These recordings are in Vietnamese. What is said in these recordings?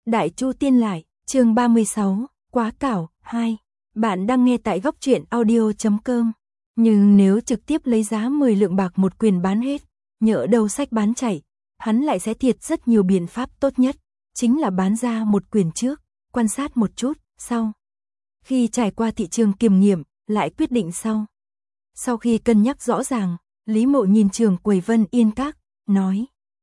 Đại Chu Tiên Lại, chương 36, Quá Cảo, 2. Bạn đang nghe tại góc truyện audio.com. Nhưng nếu trực tiếp lấy giá 10 lượng bạc một quyền bán hết, nhỡ đâu sách bán chạy, hắn lại sẽ thiệt rất nhiều biện pháp tốt nhất, chính là bán ra một quyền trước, quan sát một chút, sau. Khi trải qua thị trường kiểm nghiệm, lại quyết định sau. Sau khi cân nhắc rõ ràng, Lý Mộ nhìn trưởng quầy Vân Yên Các, nói.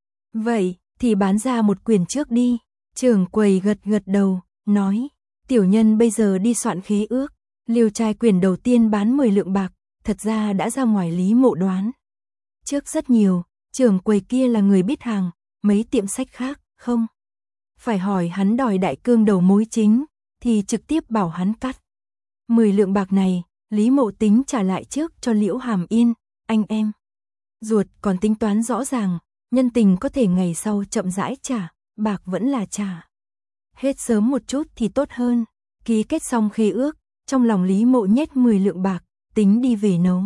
Vậy, thì bán ra một quyền trước đi. Trưởng quầy gật đầu, nói. Tiểu nhân bây giờ đi soạn khế ước, liêu trai quyền đầu tiên bán 10 lượng bạc, thật ra đã ra ngoài Lý Mộ đoán. Trước rất nhiều, trưởng quầy kia là người biết hàng, mấy tiệm sách khác, không. Phải hỏi hắn đòi đại cương đầu mối chính, thì trực tiếp bảo hắn cắt. 10 lượng bạc này, Lý Mộ tính trả lại trước cho Liễu Hàm Yên, anh em. Ruột còn tính toán rõ ràng, nhân tình có thể ngày sau chậm rãi trả, bạc vẫn là trả. Hết sớm một chút thì tốt hơn. Ký kết xong khế ước, trong lòng Lý Mộ nhét 10 lượng bạc, tính đi về nấu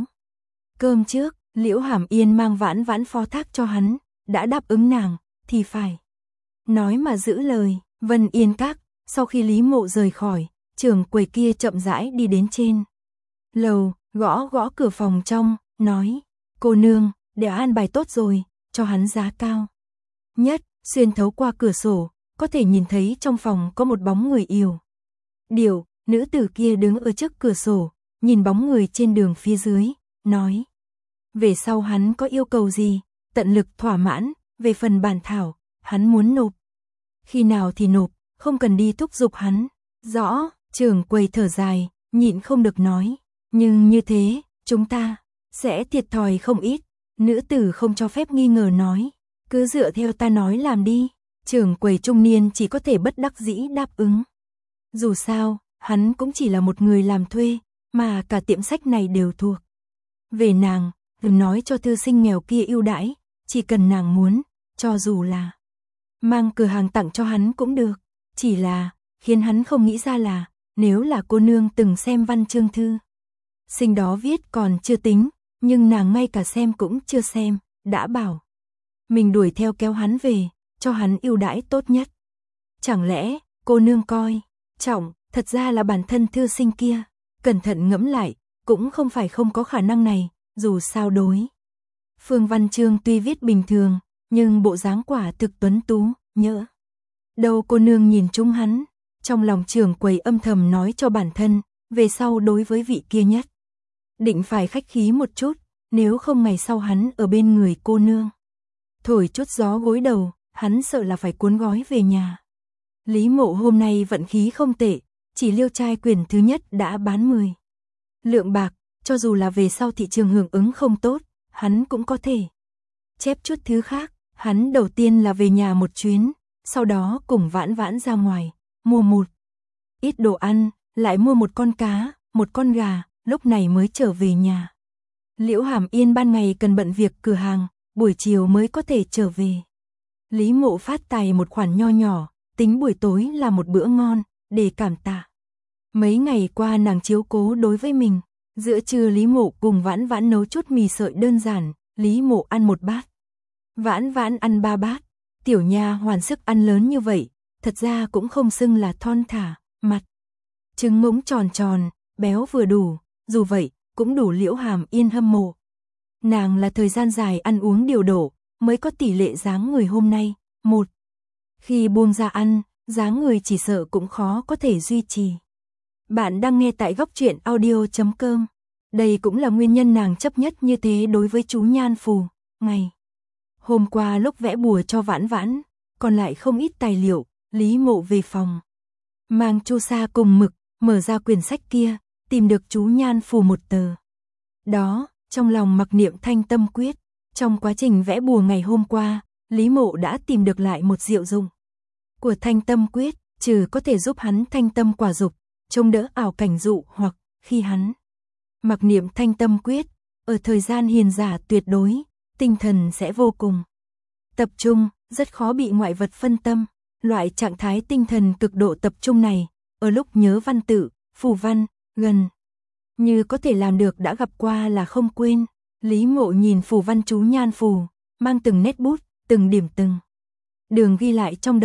cơm trước. Liễu Hàm Yên mang Vãn Vãn phó thác cho hắn, đã đáp ứng nàng, thì phải nói mà giữ lời. Vân Yên Các, sau khi Lý Mộ rời khỏi, trưởng quầy kia chậm rãi đi đến trên lầu, gõ cửa phòng trong, nói, cô nương, đều an bài tốt rồi, cho hắn giá cao nhất. Xuyên thấu qua cửa sổ, có thể nhìn thấy trong phòng có một bóng người yểu điệu, nữ tử kia đứng ở trước cửa sổ, nhìn bóng người trên đường phía dưới, nói. Về sau hắn có yêu cầu gì, tận lực thỏa mãn, về phần bản thảo, hắn muốn nộp. Khi nào thì nộp, không cần đi thúc giục hắn. Rõ, trưởng quầy thở dài, nhịn không được nói. Nhưng như thế, chúng ta sẽ thiệt thòi không ít. Nữ tử không cho phép nghi ngờ nói. Cứ dựa theo ta nói làm đi. Trưởng quầy trung niên chỉ có thể bất đắc dĩ đáp ứng. Dù sao, hắn cũng chỉ là một người làm thuê, mà cả tiệm sách này đều thuộc về nàng. Đừng nói cho thư sinh nghèo kia ưu đãi, chỉ cần nàng muốn, cho dù là mang cửa hàng tặng cho hắn cũng được. Chỉ là, khiến hắn không nghĩ ra là, nếu là cô nương từng xem văn chương thư sinh đó viết còn chưa tính, nhưng nàng ngay cả xem cũng chưa xem, đã bảo mình đuổi theo kéo hắn về, cho hắn ưu đãi tốt nhất. Chẳng lẽ, cô nương coi trọng, thật ra là bản thân thư sinh kia. Cẩn thận ngẫm lại, cũng không phải không có khả năng này, dù sao đối phương văn chương tuy viết bình thường, nhưng bộ dáng quả thực tuấn tú, nhỡ đâu cô nương nhìn trúng hắn. Trong lòng trưởng quầy âm thầm nói cho bản thân, về sau đối với vị kia nhất định phải khách khí một chút, nếu không ngày sau hắn ở bên người cô nương thổi chút gió gối đầu, hắn sợ là phải cuốn gói về nhà. Lý Mộ hôm nay vận khí không tệ, chỉ liêu trai quyền thứ nhất đã bán 10 lượng bạc, cho dù là về sau thị trường hưởng ứng không tốt, hắn cũng có thể chép chút thứ khác. Hắn đầu tiên là về nhà một chuyến, sau đó cùng Vãn Vãn ra ngoài, mua một ít đồ ăn, lại mua một con cá, một con gà, lúc này mới trở về nhà. Liễu Hàm Yên ban ngày cần bận việc cửa hàng, buổi chiều mới có thể trở về. Lý Mộ phát tài một khoản nho nhỏ, tính buổi tối là một bữa ngon, để cảm tạ mấy ngày qua nàng chiếu cố đối với mình. Giữa trưa Lý Mộ cùng Vãn Vãn nấu chút mì sợi đơn giản, Lý Mộ ăn 1 bát, Vãn Vãn ăn 3 bát. Tiểu nha hoàn sức ăn lớn như vậy, thật ra cũng không xưng là thon thả, mặt trứng ngỗng tròn tròn, béo vừa đủ, dù vậy, cũng đủ Liễu Hàm Yên hâm mộ. Nàng là thời gian dài ăn uống điều độ, mới có tỷ lệ dáng người hôm nay. Một khi buông ra ăn, dáng người chỉ sợ cũng khó có thể duy trì. Bạn đang nghe tại góc truyện audio.com. Đây cũng là nguyên nhân nàng chấp nhất như thế đối với chú Nhan Phù. Ngày hôm qua lúc vẽ bùa cho Vãn Vãn, còn lại không ít tài liệu, Lý Mộ về phòng, mang chu sa cùng mực, mở ra quyển sách kia, tìm được chú Nhan Phù một tờ. Đó, trong lòng mặc niệm Thanh Tâm Quyết. Trong quá trình vẽ bùa ngày hôm qua, Lý Mộ đã tìm được lại một diệu dụng của Thanh Tâm Quyết, trừ có thể giúp hắn thanh tâm quả dục, chống đỡ ảo cảnh dụ, hoặc khi hắn mặc niệm Thanh Tâm Quyết, ở thời gian hiền giả tuyệt đối, tinh thần sẽ vô cùng tập trung, rất khó bị ngoại vật phân tâm. Loại trạng thái tinh thần cực độ tập trung này, ở lúc nhớ văn tự, phù văn, gần như có thể làm được, đã gặp qua là không quên. Lý Mộ nhìn phù văn chú Nhan Phù, mang từng nét bút, từng điểm từng đường ghi lại trong đầu,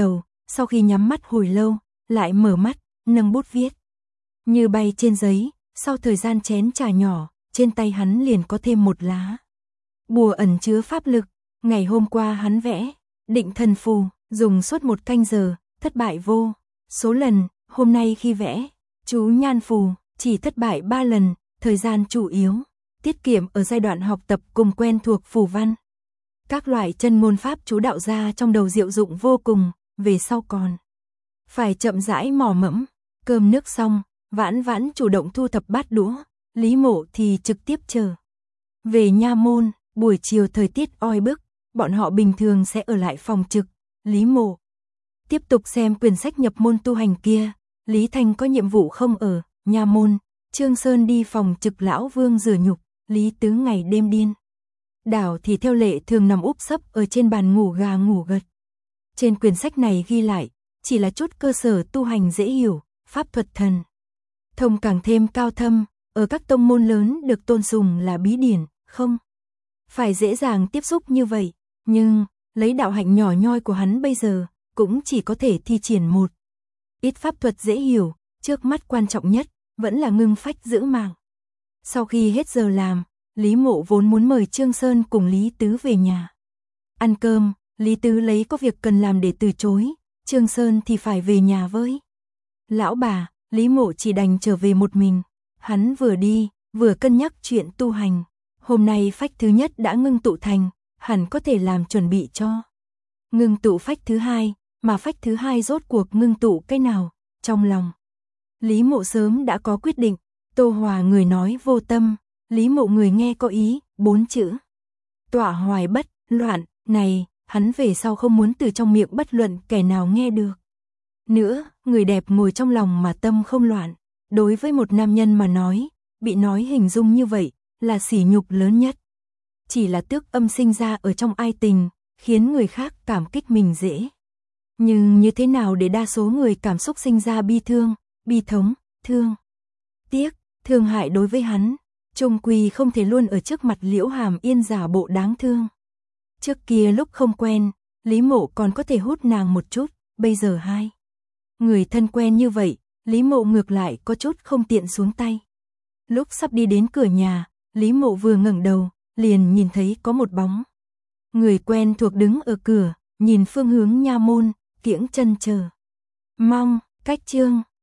sau khi nhắm mắt hồi lâu, lại mở mắt, nâng bút viết. Như bay trên giấy, sau thời gian chén trà nhỏ, trên tay hắn liền có thêm một lá. Bùa ẩn chứa pháp lực, ngày hôm qua hắn vẽ, định thần phù, dùng suốt 1 canh giờ, thất bại vô số lần, hôm nay khi vẽ, chú nhan phù, chỉ thất bại 3 lần, thời gian chủ yếu, tiết kiệm ở giai đoạn học tập cùng quen thuộc phù văn. Các loại chân môn pháp chú đạo ra trong đầu diệu dụng vô cùng, về sau còn phải chậm rãi mò mẫm. Cơm nước xong, Vãn Vãn chủ động thu thập bát đũa, Lý Mộ thì trực tiếp chờ. Về nha môn, buổi chiều thời tiết oi bức, bọn họ bình thường sẽ ở lại phòng trực, Lý Mộ tiếp tục xem quyển sách nhập môn tu hành kia. Lý Thanh có nhiệm vụ không ở nha môn, Trương Sơn đi phòng trực lão Vương rửa nhục, Lý Tứ ngày đêm điên đảo thì theo lệ thường nằm úp sấp ở trên bàn ngủ gà ngủ gật. Trên quyển sách này ghi lại, chỉ là chút cơ sở tu hành dễ hiểu, pháp thuật thần thông càng thêm cao thâm, ở các tông môn lớn được tôn sùng là bí điển, không phải dễ dàng tiếp xúc như vậy, nhưng lấy đạo hạnh nhỏ nhoi của hắn bây giờ, cũng chỉ có thể thi triển một ít pháp thuật dễ hiểu, trước mắt quan trọng nhất vẫn là ngưng phách giữ mạng. Sau khi hết giờ làm, Lý Mộ vốn muốn mời Trương Sơn cùng Lý Tứ về nhà ăn cơm, Lý Tứ lấy có việc cần làm để từ chối, Trương Sơn thì phải về nhà với lão bà. Lý Mộ chỉ đành trở về một mình. Hắn vừa đi, vừa cân nhắc chuyện tu hành. Hôm nay phách thứ nhất đã ngưng tụ thành, hẳn có thể làm chuẩn bị cho ngưng tụ phách thứ hai, mà phách thứ hai rốt cuộc ngưng tụ cái nào, trong lòng Lý Mộ sớm đã có quyết định. Tô Hòa người nói vô tâm, Lý Mộ người nghe có ý, 4 chữ tọa hoài bất loạn này, hắn về sau không muốn từ trong miệng bất luận kẻ nào nghe được nữa. Người đẹp ngồi trong lòng mà tâm không loạn, đối với một nam nhân mà nói, bị nói hình dung như vậy là sỉ nhục lớn nhất. Chỉ là tước âm sinh ra ở trong ai tình, khiến người khác cảm kích mình dễ. Nhưng như thế nào để đa số người cảm xúc sinh ra bi thương, bi thống, thương tiếc, thương hại đối với hắn, chung quy không thể luôn ở trước mặt Liễu Hàm Yên giả bộ đáng thương. Trước kia lúc không quen, Lý Mộ còn có thể hút nàng một chút, bây giờ hai người thân quen như vậy, Lý Mộ ngược lại có chút không tiện xuống tay. Lúc sắp đi đến cửa nhà, Lý Mộ vừa ngẩng đầu, liền nhìn thấy có một bóng người quen thuộc đứng ở cửa, nhìn phương hướng nha môn, kiễng chân chờ mong. Cách chương